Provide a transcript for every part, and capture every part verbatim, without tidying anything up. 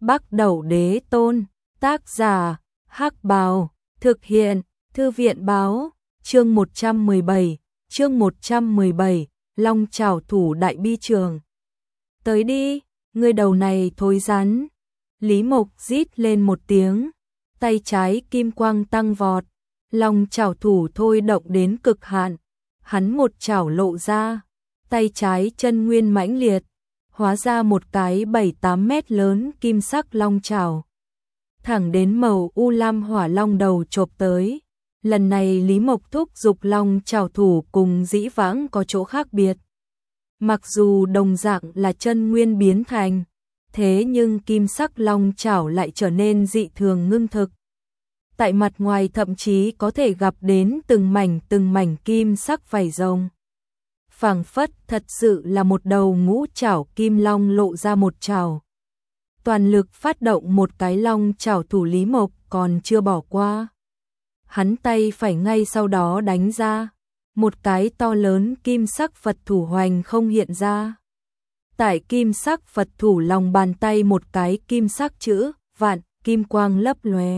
Bắc Đẩu Đế Tôn, tác giả, Hắc Bào, thực hiện, Thư viện báo, chương một trăm mười bảy, chương một trăm mười bảy, Long Chảo Thủ Đại Bi Trường. Tới đi, ngươi đầu này thối rắn. Lý Mộc rít lên một tiếng, tay trái kim quang tăng vọt, Long Chảo Thủ thôi động đến cực hạn, hắn một chảo lộ ra, tay trái chân nguyên mãnh liệt, hóa ra một cái bảy tám mét lớn kim sắc long chảo, thẳng đến màu u lam hỏa long đầu chộp tới. Lần này Lý Mộc thúc giục long chảo thủ cùng dĩ vãng có chỗ khác biệt. Mặc dù đồng dạng là chân nguyên biến thành, thế nhưng kim sắc long chảo lại trở nên dị thường ngưng thực. Tại mặt ngoài thậm chí có thể gặp đến từng mảnh từng mảnh kim sắc vảy rồng. Phảng phất thật sự là một đầu ngũ chảo kim long lộ ra một chảo. Toàn lực phát động một cái long chảo thủ Lý Mộc còn chưa bỏ qua. Hắn tay phải ngay sau đó đánh ra, một cái to lớn kim sắc Phật thủ hoành không hiện ra. Tại kim sắc Phật thủ lòng bàn tay một cái kim sắc chữ vạn kim quang lấp lóe,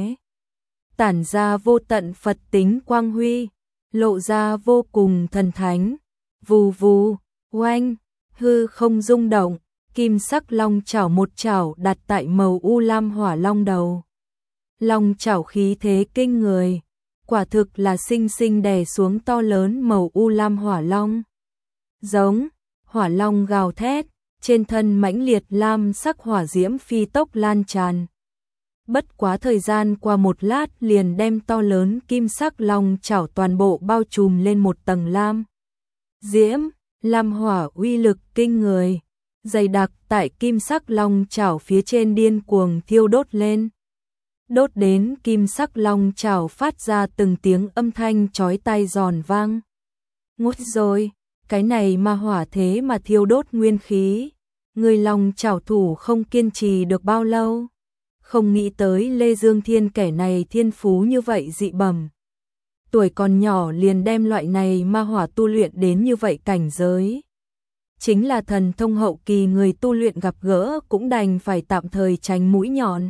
tản ra vô tận Phật tính quang huy, lộ ra vô cùng thần thánh. Vù vù, oanh, hư không rung động, kim sắc long chảo một chảo đặt tại màu u lam hỏa long đầu. Long chảo khí thế kinh người, quả thực là sinh sinh đè xuống to lớn màu u lam hỏa long. Giống, hỏa long gào thét, trên thân mãnh liệt lam sắc hỏa diễm phi tốc lan tràn. Bất quá thời gian qua một lát liền đem to lớn kim sắc long chảo toàn bộ bao trùm lên một tầng lam diễm, lam hỏa uy lực kinh người, dày đặc tại kim sắc long chảo phía trên điên cuồng thiêu đốt lên. Đốt đến kim sắc long chảo phát ra từng tiếng âm thanh chói tai giòn vang. Ngút rồi, cái này mà hỏa thế mà thiêu đốt nguyên khí, người long chảo thủ không kiên trì được bao lâu. Không nghĩ tới Lê Dương Thiên kẻ này thiên phú như vậy dị bẩm. Tuổi còn nhỏ liền đem loại này ma hỏa tu luyện đến như vậy cảnh giới. Chính là thần thông hậu kỳ người tu luyện gặp gỡ cũng đành phải tạm thời tránh mũi nhọn.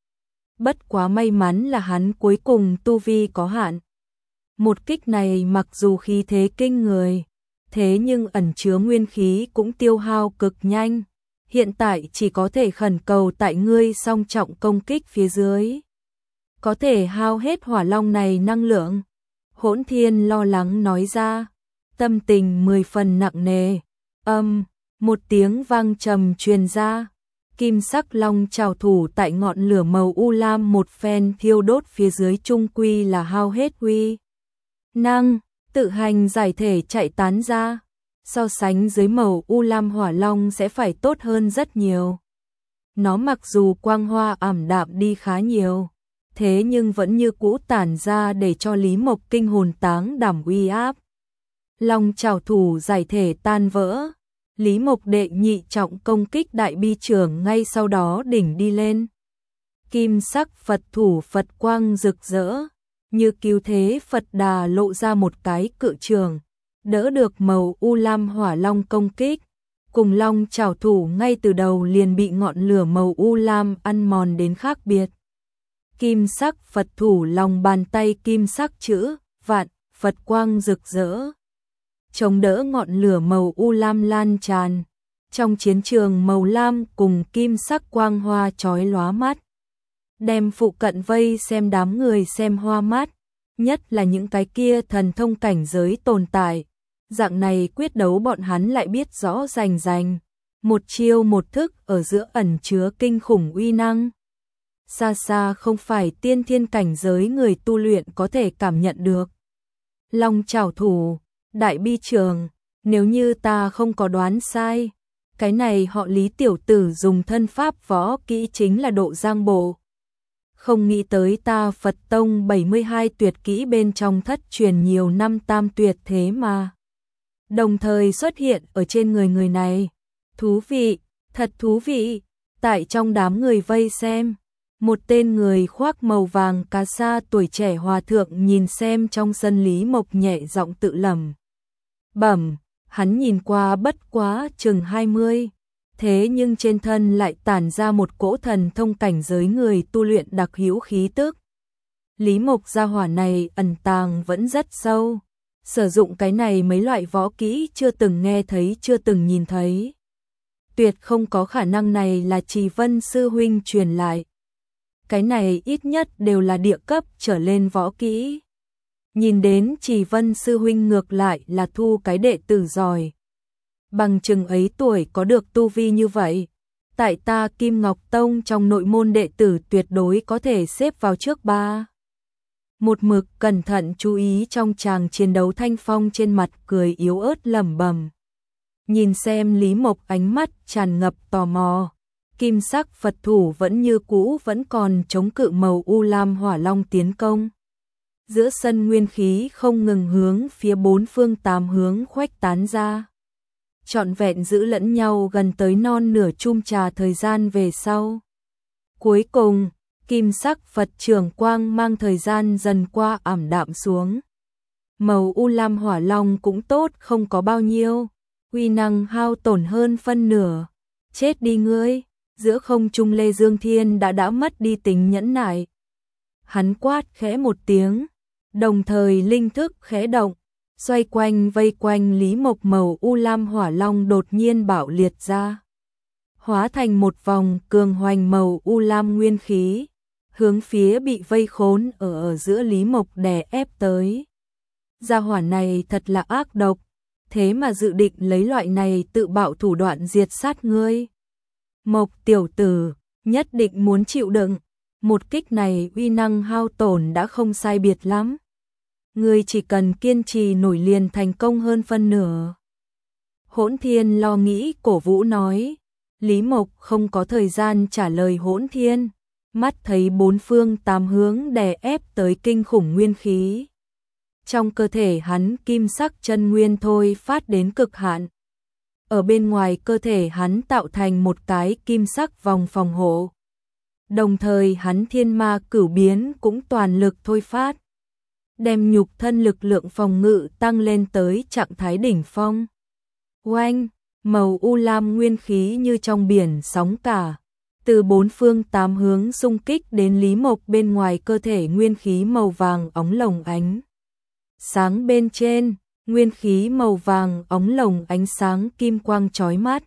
Bất quá may mắn là hắn cuối cùng tu vi có hạn. Một kích này mặc dù khí thế kinh người, thế nhưng ẩn chứa nguyên khí cũng tiêu hao cực nhanh. Hiện tại chỉ có thể khẩn cầu tại ngươi song trọng công kích phía dưới, có thể hao hết hỏa long này năng lượng. Hỗn Thiên lo lắng nói ra, tâm tình mười phần nặng nề. Âm, một tiếng vang trầm truyền ra, kim sắc long chảo thủ tại ngọn lửa màu u lam một phen thiêu đốt phía dưới trung quy là hao hết uy năng, tự hành giải thể chạy tán ra. So sánh dưới màu u lam hỏa long sẽ phải tốt hơn rất nhiều. Nó mặc dù quang hoa ảm đạm đi khá nhiều, thế nhưng vẫn như cũ tản ra để cho Lý Mộc kinh hồn táng đảm uy áp. Long chảo thủ giải thể tan vỡ, Lý Mộc đệ nhị trọng công kích đại bi trường ngay sau đó đỉnh đi lên. Kim sắc Phật thủ Phật quang rực rỡ, như cứu thế Phật Đà lộ ra một cái cự trường, đỡ được màu u lam hỏa long công kích. Cùng long chảo thủ ngay từ đầu liền bị ngọn lửa màu u lam ăn mòn đến khác biệt. Kim sắc Phật thủ lòng bàn tay kim sắc chữ vạn Phật quang rực rỡ, chống đỡ ngọn lửa màu u lam lan tràn. Trong chiến trường màu lam cùng kim sắc quang hoa chói lóa mắt, đem phụ cận vây xem đám người xem hoa mắt, nhất là những cái kia thần thông cảnh giới tồn tại. Dạng này quyết đấu bọn hắn lại biết rõ rành rành, một chiêu một thức ở giữa ẩn chứa kinh khủng uy năng. Xa xa không phải tiên thiên cảnh giới người tu luyện có thể cảm nhận được. Long chảo thủ, đại bi trường, nếu như ta không có đoán sai, cái này họ Lý tiểu tử dùng thân pháp võ kỹ chính là độ giang bộ. Không nghĩ tới ta Phật tông bảy mươi hai tuyệt kỹ bên trong thất truyền nhiều năm tam tuyệt thế mà đồng thời xuất hiện ở trên người người này. Thú vị, thật thú vị. Tại trong đám người vây xem, một tên người khoác màu vàng cà sa tuổi trẻ hòa thượng nhìn xem trong sân Lý Mộc nhẹ giọng tự lẩm bẩm, hắn nhìn qua bất quá chừng hai mươi, thế nhưng trên thân lại tản ra một cỗ thần thông cảnh giới người tu luyện đặc hữu khí tức. Lý Mộc gia hỏa này ẩn tàng vẫn rất sâu, sử dụng cái này mấy loại võ kỹ chưa từng nghe thấy, chưa từng nhìn thấy. Tuyệt không có khả năng này là Trì Vân sư huynh truyền lại. Cái này ít nhất đều là địa cấp trở lên võ kỹ. Nhìn đến Trì Vân sư huynh ngược lại là thu cái đệ tử giỏi. Bằng chừng ấy tuổi có được tu vi như vậy, tại ta Kim Ngọc Tông trong nội môn đệ tử tuyệt đối có thể xếp vào trước ba. Một mực cẩn thận chú ý trong tràng chiến đấu, Thanh Phong trên mặt cười yếu ớt lẩm bẩm. Nhìn xem Lý Mộc ánh mắt tràn ngập tò mò, kim sắc Phật thủ vẫn như cũ, vẫn còn chống cự màu u lam hỏa long tiến công. Giữa sân nguyên khí không ngừng hướng phía bốn phương tám hướng khuếch tán ra. Trọn vẹn giữ lẫn nhau gần tới non nửa chung trà thời gian về sau. Cuối cùng, kim sắc Phật trường quang mang thời gian dần qua ảm đạm xuống. Màu u lam hỏa long cũng tốt không có bao nhiêu, uy năng hao tổn hơn phân nửa. Chết đi ngươi! Giữa không trung Lê Dương Thiên đã đã mất đi tính nhẫn nại. Hắn quát khẽ một tiếng, đồng thời linh thức khẽ động, xoay quanh vây quanh Lý Mộc, màu u lam hỏa long đột nhiên bạo liệt ra, hóa thành một vòng cường hoành màu u lam nguyên khí, hướng phía bị vây khốn ở ở giữa Lý Mộc đè ép tới. Gia hỏa này thật là ác độc, thế mà dự định lấy loại này tự bạo thủ đoạn diệt sát ngươi. Mộc tiểu tử, nhất định muốn chịu đựng, một kích này uy năng hao tổn đã không sai biệt lắm. Ngươi chỉ cần kiên trì nổi liền thành công hơn phân nửa. Hỗn Thiên lo nghĩ cổ vũ nói. Lý Mộc không có thời gian trả lời Hỗn Thiên, mắt thấy bốn phương tám hướng đè ép tới kinh khủng nguyên khí. Trong cơ thể hắn kim sắc chân nguyên thôi phát đến cực hạn. Ở bên ngoài cơ thể hắn tạo thành một cái kim sắc vòng phòng hộ. Đồng thời hắn thiên ma cửu biến cũng toàn lực thôi phát, đem nhục thân lực lượng phòng ngự tăng lên tới trạng thái đỉnh phong. Oanh, màu u lam nguyên khí như trong biển sóng cả, từ bốn phương tám hướng xung kích đến Lý Mộc bên ngoài cơ thể, nguyên khí màu vàng óng lồng ánh sáng bên trên, nguyên khí màu vàng óng lồng ánh sáng kim quang chói mắt,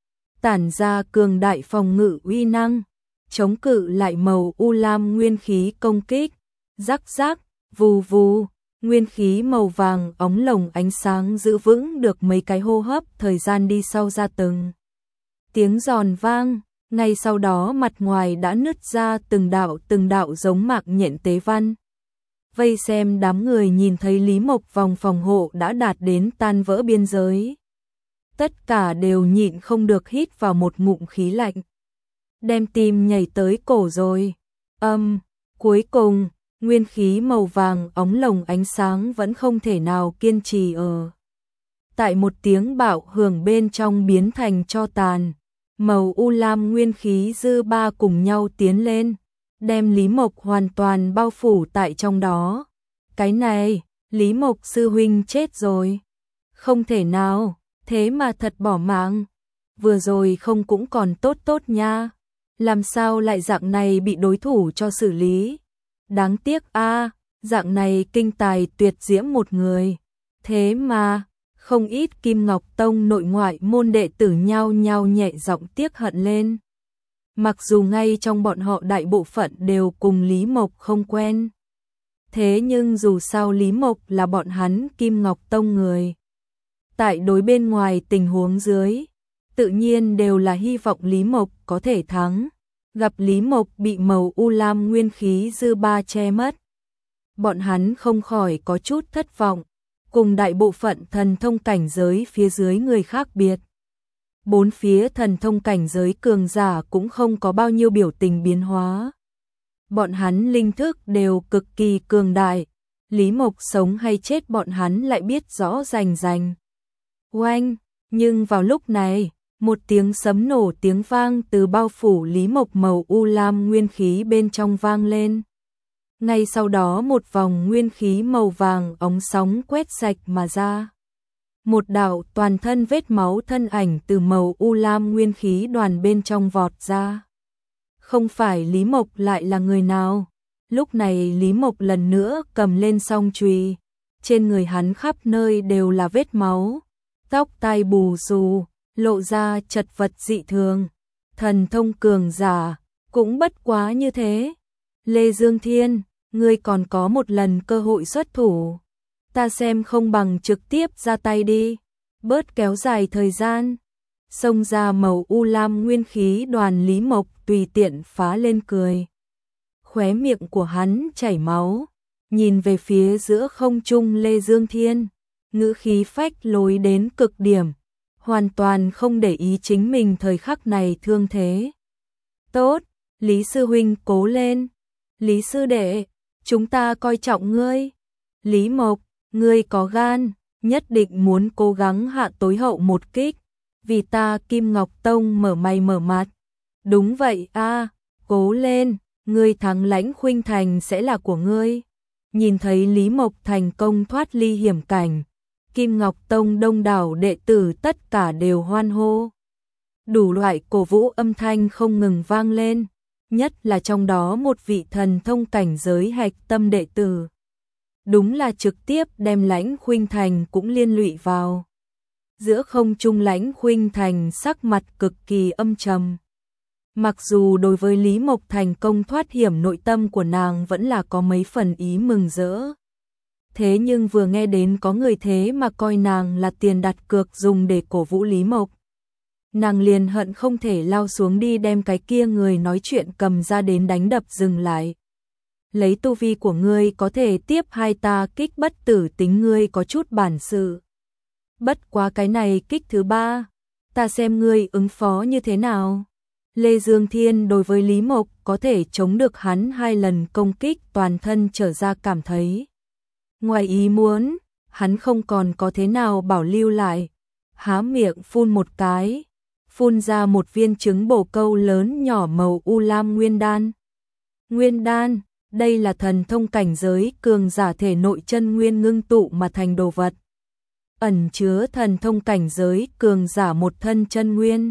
tản ra cường đại phòng ngự uy năng, chống cự lại màu u lam nguyên khí công kích. Rắc rắc, vù vù, nguyên khí màu vàng óng lồng ánh sáng giữ vững được mấy cái hô hấp thời gian đi sau ra từng tiếng giòn vang, ngay sau đó mặt ngoài đã nứt ra từng đạo từng đạo giống mạc nhện tế văn. Vây xem đám người nhìn thấy Lý Mộc vòng phòng hộ đã đạt đến tan vỡ biên giới. Tất cả đều nhịn không được hít vào một ngụm khí lạnh. Đem tim nhảy tới cổ rồi. Âm, um, cuối cùng, nguyên khí màu vàng óng lồng ánh sáng vẫn không thể nào kiên trì ở. Tại một tiếng bạo hưởng bên trong biến thành tro tàn, màu u lam nguyên khí dư ba cùng nhau tiến lên, đem Lý Mộc hoàn toàn bao phủ tại trong đó. Cái này, Lý Mộc sư huynh chết rồi. Không thể nào, thế mà thật bỏ mạng. Vừa rồi không cũng còn tốt tốt nha. Làm sao lại dạng này bị đối thủ cho xử lý? Đáng tiếc a, dạng này kinh tài tuyệt diễm một người. Thế mà, không ít Kim Ngọc Tông nội ngoại môn đệ tử nhao nhao nhẹ giọng tiếc hận lên. Mặc dù ngay trong bọn họ đại bộ phận đều cùng Lý Mộc không quen. Thế nhưng dù sao Lý Mộc là bọn hắn Kim Ngọc Tông người. Tại đối bên ngoài tình huống dưới, tự nhiên đều là hy vọng Lý Mộc có thể thắng. Gặp Lý Mộc bị màu u lam nguyên khí dư ba che mất, bọn hắn không khỏi có chút thất vọng, cùng đại bộ phận thần thông cảnh giới phía dưới người khác biệt. Bốn phía thần thông cảnh giới cường giả cũng không có bao nhiêu biểu tình biến hóa. Bọn hắn linh thức đều cực kỳ cường đại, Lý Mộc sống hay chết bọn hắn lại biết rõ rành rành. Oanh, nhưng vào lúc này, một tiếng sấm nổ tiếng vang từ bao phủ Lý Mộc màu u lam nguyên khí bên trong vang lên. Ngay sau đó một vòng nguyên khí màu vàng óng sóng quét sạch mà ra. Một đạo toàn thân vết máu thân ảnh từ màu u lam nguyên khí đoàn bên trong vọt ra. Không phải Lý Mộc lại là người nào? Lúc này Lý Mộc lần nữa cầm lên song chùy, trên người hắn khắp nơi đều là vết máu, tóc tai bù xù, lộ ra chật vật dị thường. Thần thông cường giả, cũng bất quá như thế. Lê Dương Thiên, ngươi còn có một lần cơ hội xuất thủ. Ta xem không bằng trực tiếp ra tay đi, bớt kéo dài thời gian. Xông ra màu u lam nguyên khí đoàn, Lý Mộc tùy tiện phá lên cười. Khóe miệng của hắn chảy máu, nhìn về phía giữa không trung Lê Dương Thiên, ngữ khí phách lối đến cực điểm, hoàn toàn không để ý chính mình thời khắc này thương thế. Tốt, Lý sư huynh cố lên. Lý sư đệ, chúng ta coi trọng ngươi. Lý Mộc, ngươi có gan, nhất định muốn cố gắng hạ tối hậu một kích, vì ta Kim Ngọc Tông mở mày mở mặt. Đúng vậy a, cố lên, ngươi thắng Lãnh Khuynh Thành sẽ là của ngươi. Nhìn thấy Lý Mộc thành công thoát ly hiểm cảnh, Kim Ngọc Tông đông đảo đệ tử tất cả đều hoan hô. Đủ loại cổ vũ âm thanh không ngừng vang lên, nhất là trong đó một vị thần thông cảnh giới hạch tâm đệ tử. Đúng là trực tiếp đem Lãnh Khuynh Thành cũng liên lụy vào. Giữa không trung Lãnh Khuynh Thành sắc mặt cực kỳ âm trầm. Mặc dù đối với Lý Mộc thành công thoát hiểm, nội tâm của nàng vẫn là có mấy phần ý mừng rỡ. Thế nhưng vừa nghe đến có người thế mà coi nàng là tiền đặt cược dùng để cổ vũ Lý Mộc, nàng liền hận không thể lao xuống đi đem cái kia người nói chuyện cầm ra đến đánh đập dừng lại. Lấy tu vi của ngươi có thể tiếp hai ta kích bất tử, tính ngươi có chút bản sự. Bất quá cái này kích thứ ba, ta xem ngươi ứng phó như thế nào. Lê Dương Thiên đối với Lý Mộc có thể chống được hắn hai lần công kích toàn thân trở ra cảm thấy ngoài ý muốn, hắn không còn có thế nào bảo lưu lại, há miệng phun một cái, phun ra một viên trứng bổ câu lớn nhỏ màu u lam nguyên đan. Nguyên đan, đây là thần thông cảnh giới cường giả thể nội chân nguyên ngưng tụ mà thành đồ vật, ẩn chứa thần thông cảnh giới cường giả một thân chân nguyên.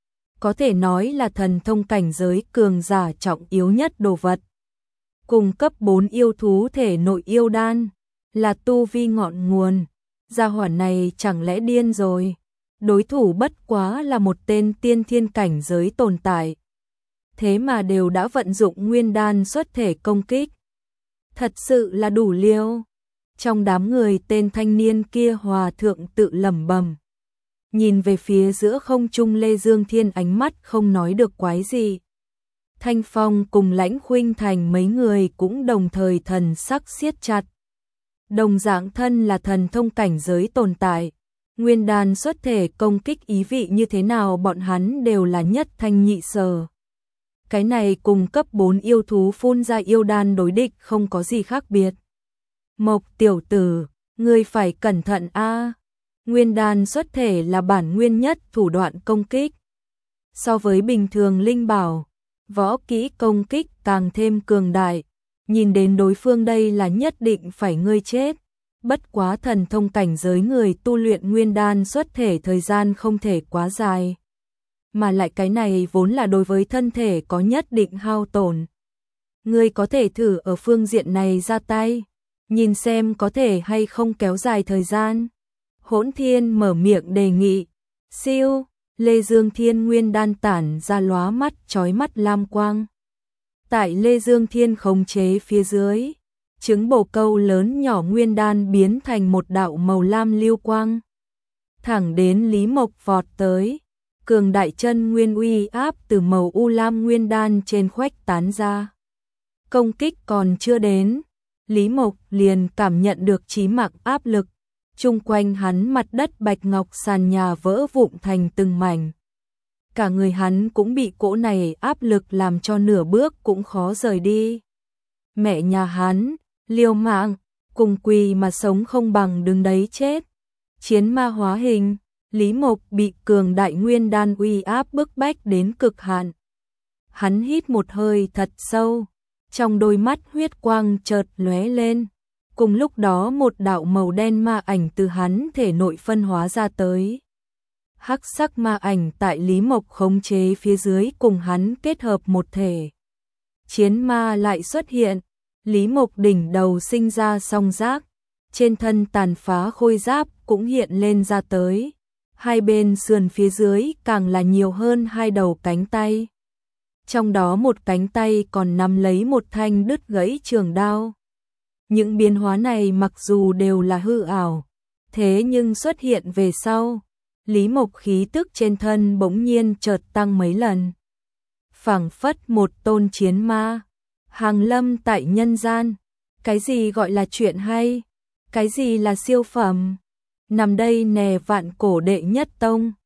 Có thể nói là thần thông cảnh giới cường giả trọng yếu nhất đồ vật. Cùng cấp bốn yêu thú thể nội yêu đan, là tu vi ngọn nguồn. Gia hỏa này chẳng lẽ điên rồi? Đối thủ bất quá là một tên tiên thiên cảnh giới tồn tại. Thế mà đều đã vận dụng nguyên đan xuất thể công kích. Thật sự là đủ liêu. Trong đám người, tên thanh niên kia hòa thượng tự lẩm bẩm. Nhìn về phía giữa không trung Lê Dương Thiên, ánh mắt không nói được quái gì. Thanh Phong cùng Lãnh Khuynh Thành mấy người cũng đồng thời thần sắc siết chặt. Đồng dạng thân là thần thông cảnh giới tồn tại, nguyên đan xuất thể công kích ý vị như thế nào bọn hắn đều là nhất thanh nhị sở. Cái này cùng cấp bốn yêu thú phun ra yêu đan đối địch không có gì khác biệt. Mộc tiểu tử, ngươi phải cẩn thận a. Nguyên đan xuất thể là bản nguyên nhất thủ đoạn công kích. So với bình thường linh bảo, võ kỹ công kích càng thêm cường đại. Nhìn đến đối phương đây là nhất định phải ngươi chết. Bất quá thần thông cảnh giới người tu luyện nguyên đan xuất thể thời gian không thể quá dài. Mà lại cái này vốn là đối với thân thể có nhất định hao tổn. Ngươi có thể thử ở phương diện này ra tay, nhìn xem có thể hay không kéo dài thời gian. Hỗn Thiên mở miệng đề nghị. Siêu, Lê Dương Thiên nguyên đan tản ra lóa mắt chói mắt lam quang. Tại Lê Dương Thiên khống chế phía dưới, trứng bổ câu lớn nhỏ nguyên đan biến thành một đạo màu lam lưu quang. Thẳng đến Lý Mộc vọt tới, cường đại chân nguyên uy áp từ màu u lam nguyên đan trên khuếch tán ra. Công kích còn chưa đến, Lý Mộc liền cảm nhận được chí mạng áp lực. Chung quanh hắn mặt đất bạch ngọc sàn nhà vỡ vụn thành từng mảnh. Cả người hắn cũng bị cỗ này áp lực làm cho nửa bước cũng khó rời đi. Mẹ nhà hắn, liều mạng, cùng quỳ mà sống không bằng đứng đấy chết. Chiến ma hóa hình, Lý Mộc bị cường đại nguyên đan uy áp bức bách đến cực hạn. Hắn hít một hơi thật sâu, trong đôi mắt huyết quang chợt lóe lên. Cùng lúc đó một đạo màu đen ma ảnh từ hắn thể nội phân hóa ra tới. Hắc sắc ma ảnh tại Lý Mộc khống chế phía dưới cùng hắn kết hợp một thể. Chiến ma lại xuất hiện, Lý Mộc đỉnh đầu sinh ra song giác, trên thân tàn phá khôi giáp cũng hiện lên ra tới. Hai bên sườn phía dưới càng là nhiều hơn hai đầu cánh tay. Trong đó một cánh tay còn nắm lấy một thanh đứt gãy trường đao. Những biến hóa này mặc dù đều là hư ảo, thế nhưng xuất hiện về sau, Lý Mộc khí tức trên thân bỗng nhiên chợt tăng mấy lần. Phảng phất một tôn chiến ma, hàng lâm tại nhân gian. Cái gì gọi là chuyện hay? Cái gì là siêu phẩm? Nằm đây nè vạn cổ đệ nhất tông,